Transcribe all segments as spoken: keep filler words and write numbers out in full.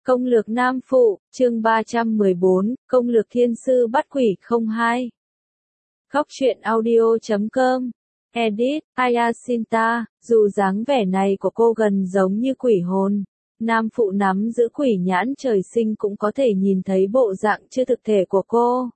Công lược nam phụ, chương ba trăm mười bốn, công lược thiên sư bắt quỷ không hai. Góc truyện audio chấm com. Edit, Ayasinta, dù dáng vẻ này của cô gần giống như quỷ hồn, nam phụ nắm giữ quỷ nhãn trời sinh cũng có thể nhìn thấy bộ dạng chưa thực thể của cô.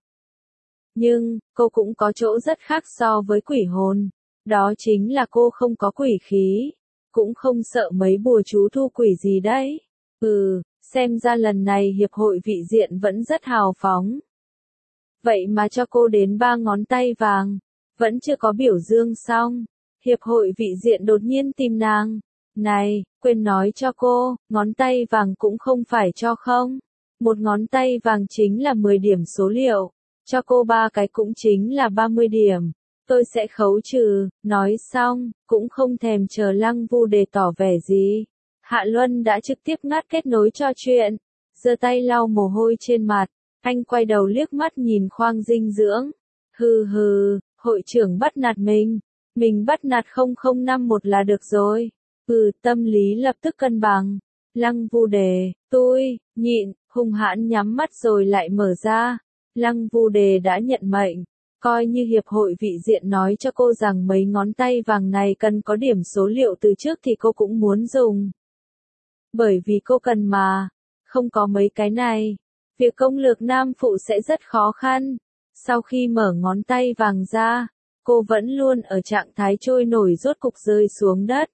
Nhưng, cô cũng có chỗ rất khác so với quỷ hồn. Đó chính là cô không có quỷ khí, cũng không sợ mấy bùa chú thu quỷ gì đấy. Ừ, xem ra lần này hiệp hội vị diện vẫn rất hào phóng. Vậy mà cho cô đến ba ngón tay vàng, vẫn chưa có biểu dương xong. Hiệp hội vị diện đột nhiên tìm nàng. Này, quên nói cho cô, ngón tay vàng cũng không phải cho không. Một ngón tay vàng chính là mười điểm số liệu. Cho cô ba cái cũng chính là ba mươi điểm. Tôi sẽ khấu trừ, nói xong, cũng không thèm chờ Lăng Vu để tỏ vẻ gì. Hạ Luân đã trực tiếp ngắt kết nối cho chuyện, giơ tay lau mồ hôi trên mặt, anh quay đầu liếc mắt nhìn khoang dinh dưỡng. Hừ hừ, hội trưởng bắt nạt mình, mình bắt nạt không không năm một là được rồi. Ừ, tâm lý lập tức cân bằng. Lăng Vu Đề, tôi, nhịn, hung hãn nhắm mắt rồi lại mở ra. Lăng Vu Đề đã nhận mệnh. Coi như hiệp hội vị diện nói cho cô rằng mấy ngón tay vàng này cần có điểm số liệu từ trước thì cô cũng muốn dùng. Bởi vì cô cần mà, không có mấy cái này, việc công lược nam phụ sẽ rất khó khăn. Sau khi mở ngón tay vàng ra, cô vẫn luôn ở trạng thái trôi nổi rốt cục rơi xuống đất.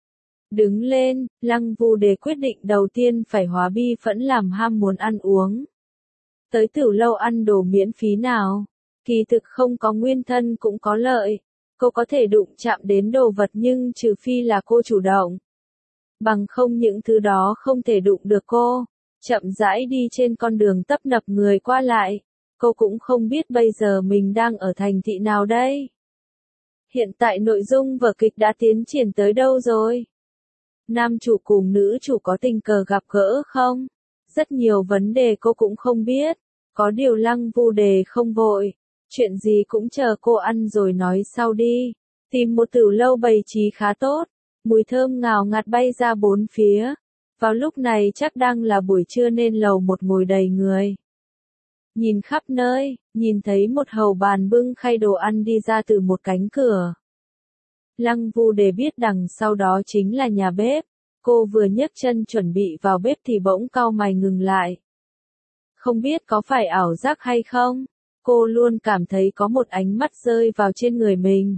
Đứng lên, Lăng Vu Đề quyết định đầu tiên phải hóa bi phẫn làm ham muốn ăn uống. Tới Tửu Lâu ăn đồ miễn phí nào, kỳ thực không có nguyên thân cũng có lợi. Cô có thể đụng chạm đến đồ vật nhưng trừ phi là cô chủ động. Bằng không những thứ đó không thể đụng được cô. Chậm rãi đi trên con đường tấp nập người qua lại. Cô cũng không biết bây giờ mình đang ở thành thị nào đây. Hiện tại nội dung vở kịch đã tiến triển tới đâu rồi? Nam chủ cùng nữ chủ có tình cờ gặp gỡ không? Rất nhiều vấn đề cô cũng không biết. Có điều Lăng Vu Đề không vội. Chuyện gì cũng chờ cô ăn rồi nói sau đi. Tìm một tửu lâu bày trí khá tốt. Mùi thơm ngào ngạt bay ra bốn phía. Vào lúc này chắc đang là buổi trưa nên lầu một ngồi đầy người. Nhìn khắp nơi, nhìn thấy một hầu bàn bưng khay đồ ăn đi ra từ một cánh cửa. Lăng Vu Đề biết đằng sau đó chính là nhà bếp. Cô vừa nhấc chân chuẩn bị vào bếp thì bỗng cau mày ngừng lại. Không biết có phải ảo giác hay không? Cô luôn cảm thấy có một ánh mắt rơi vào trên người mình.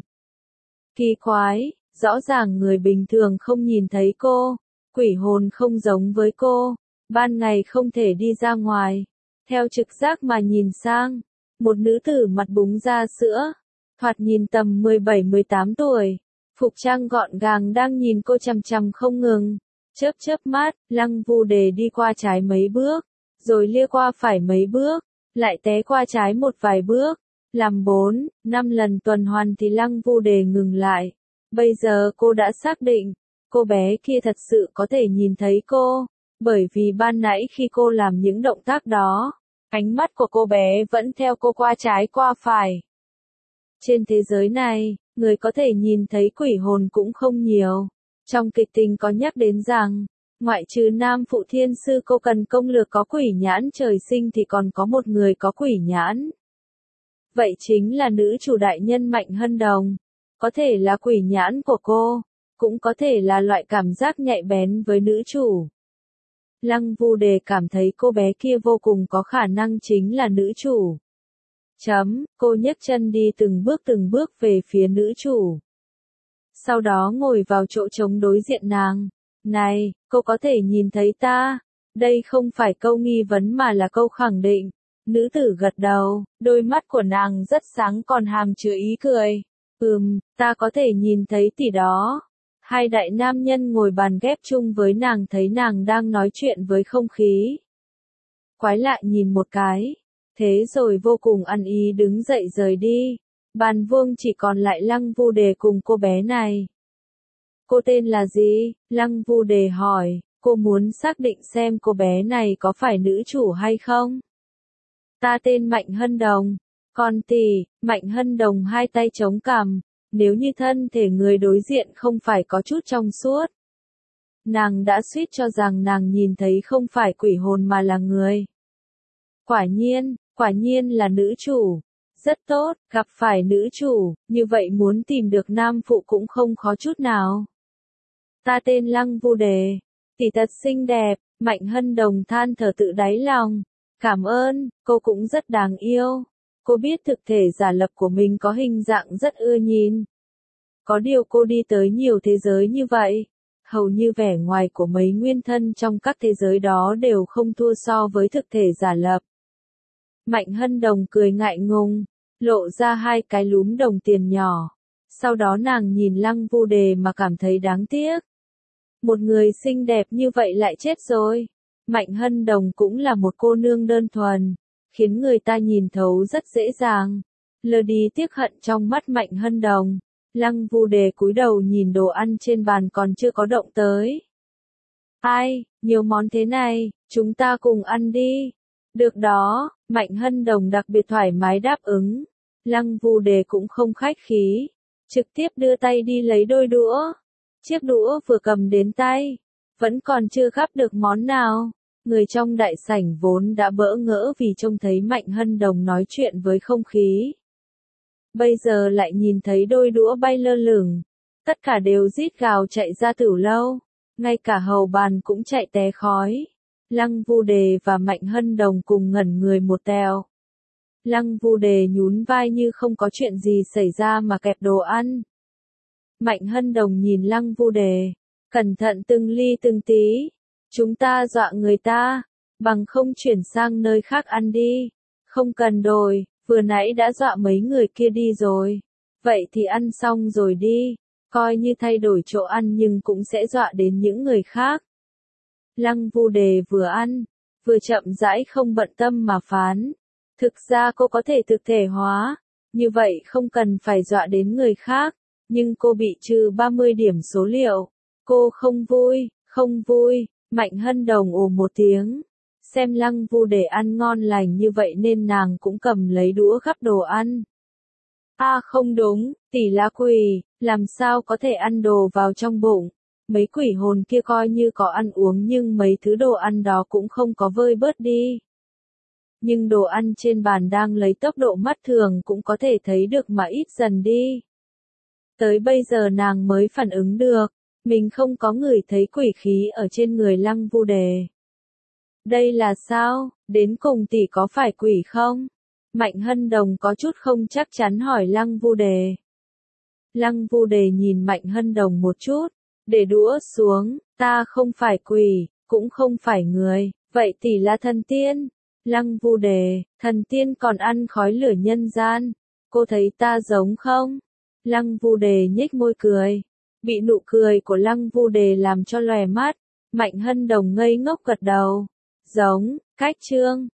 Kỳ quái, rõ ràng người bình thường không nhìn thấy cô. Quỷ hồn không giống với cô. Ban ngày không thể đi ra ngoài. Theo trực giác mà nhìn sang. Một nữ tử mặt búng ra sữa. Thoạt nhìn tầm mười bảy mười tám tuổi. Phục trang gọn gàng đang nhìn cô chằm chằm không ngừng. Chớp chớp mắt, Lăng Vu Đề đi qua trái mấy bước. Rồi lia qua phải mấy bước. Lại té qua trái một vài bước. Làm bốn, năm lần tuần hoàn thì Lăng Vu Đề ngừng lại. Bây giờ cô đã xác định. Cô bé kia thật sự có thể nhìn thấy cô. Bởi vì ban nãy khi cô làm những động tác đó, ánh mắt của cô bé vẫn theo cô qua trái qua phải. Trên thế giới này, người có thể nhìn thấy quỷ hồn cũng không nhiều. Trong kịch tình có nhắc đến rằng, ngoại trừ nam phụ thiên sư cô cần công lược có quỷ nhãn trời sinh thì còn có một người có quỷ nhãn. Vậy chính là nữ chủ đại nhân Mạnh Hân Đồng. Có thể là quỷ nhãn của cô, cũng có thể là loại cảm giác nhạy bén với nữ chủ. Lăng Vu Đề cảm thấy cô bé kia vô cùng có khả năng chính là nữ chủ. Chấm, cô nhấc chân đi từng bước từng bước về phía nữ chủ. Sau đó ngồi vào chỗ trống đối diện nàng. Này, cô có thể nhìn thấy ta? Đây không phải câu nghi vấn mà là câu khẳng định. Nữ tử gật đầu, đôi mắt của nàng rất sáng còn hàm chứa ý cười. Ừm, ta có thể nhìn thấy tỷ đó. Hai đại nam nhân ngồi bàn ghép chung với nàng thấy nàng đang nói chuyện với không khí. Quái lại nhìn một cái. Thế rồi vô cùng ăn ý đứng dậy rời đi. Bàn vuông chỉ còn lại Lăng Vu Đề cùng cô bé này. Cô tên là gì? Lăng Vu Đề hỏi. Cô muốn xác định xem cô bé này có phải nữ chủ hay không? Ta tên Mạnh Hân Đồng. Còn tỷ, Mạnh Hân Đồng hai tay chống cằm. Nếu như thân thể người đối diện không phải có chút trong suốt. Nàng đã suýt cho rằng nàng nhìn thấy không phải quỷ hồn mà là người. Quả nhiên, quả nhiên là nữ chủ. Rất tốt, gặp phải nữ chủ, như vậy muốn tìm được nam phụ cũng không khó chút nào. Ta tên Lăng Vu Đề, tỷ thật xinh đẹp, Mạnh Hân Đồng than thở tự đáy lòng. Cảm ơn, cô cũng rất đáng yêu. Cô biết thực thể giả lập của mình có hình dạng rất ưa nhìn. Có điều cô đi tới nhiều thế giới như vậy. Hầu như vẻ ngoài của mấy nguyên thân trong các thế giới đó đều không thua so với thực thể giả lập. Mạnh Hân Đồng cười ngại ngùng, lộ ra hai cái lúm đồng tiền nhỏ. Sau đó nàng nhìn Lăng Vu Đề mà cảm thấy đáng tiếc. Một người xinh đẹp như vậy lại chết rồi. Mạnh Hân Đồng cũng là một cô nương đơn thuần, khiến người ta nhìn thấu rất dễ dàng. Lờ đi tiếc hận trong mắt Mạnh Hân Đồng. Lăng Vu Đề cúi đầu nhìn đồ ăn trên bàn còn chưa có động tới. Ai, nhiều món thế này, chúng ta cùng ăn đi. Được đó, Mạnh Hân Đồng đặc biệt thoải mái đáp ứng. Lăng Vu Đề cũng không khách khí, trực tiếp đưa tay đi lấy đôi đũa. Chiếc đũa vừa cầm đến tay, vẫn còn chưa gắp được món nào. Người trong đại sảnh vốn đã bỡ ngỡ vì trông thấy Mạnh Hân Đồng nói chuyện với không khí. Bây giờ lại nhìn thấy đôi đũa bay lơ lửng. Tất cả đều rít gào chạy ra tửu lâu. Ngay cả hầu bàn cũng chạy té khói. Lăng Vu Đề và Mạnh Hân Đồng cùng ngẩn người một tèo. Lăng Vu Đề nhún vai như không có chuyện gì xảy ra mà kẹp đồ ăn. Mạnh Hân Đồng nhìn Lăng Vu Đề, cẩn thận từng ly từng tí. Chúng ta dọa người ta, bằng không chuyển sang nơi khác ăn đi. Không cần đổi, vừa nãy đã dọa mấy người kia đi rồi. Vậy thì ăn xong rồi đi, coi như thay đổi chỗ ăn nhưng cũng sẽ dọa đến những người khác. Lăng Vu Đề vừa ăn, vừa chậm rãi không bận tâm mà phán. Thực ra cô có thể thực thể hóa, như vậy không cần phải dọa đến người khác, nhưng cô bị trừ ba mươi điểm số liệu. Cô không vui, không vui, Mạnh Hân Đồng ồ một tiếng. Xem Lăng Vu Đề ăn ngon lành như vậy nên nàng cũng cầm lấy đũa gắp đồ ăn. A à không đúng, tỷ là quỷ, làm sao có thể ăn đồ vào trong bụng. Mấy quỷ hồn kia coi như có ăn uống nhưng mấy thứ đồ ăn đó cũng không có vơi bớt đi. Nhưng đồ ăn trên bàn đang lấy tốc độ mắt thường cũng có thể thấy được mà ít dần đi. Tới bây giờ nàng mới phản ứng được, mình không có ngửi thấy quỷ khí ở trên người Lăng Vu Đề. Đây là sao, đến cùng tỷ có phải quỷ không? Mạnh Hân Đồng có chút không chắc chắn hỏi Lăng Vu Đề. Lăng Vu Đề nhìn Mạnh Hân Đồng một chút, để đũa xuống, ta không phải quỷ, cũng không phải người, vậy tỷ là thần tiên. Lăng Vu Đề, thần tiên còn ăn khói lửa nhân gian, cô thấy ta giống không? Lăng Vu Đề nhếch môi cười, bị nụ cười của Lăng Vu Đề làm cho lòe mắt, Mạnh Hân Đồng ngây ngốc gật đầu, giống, cách trương,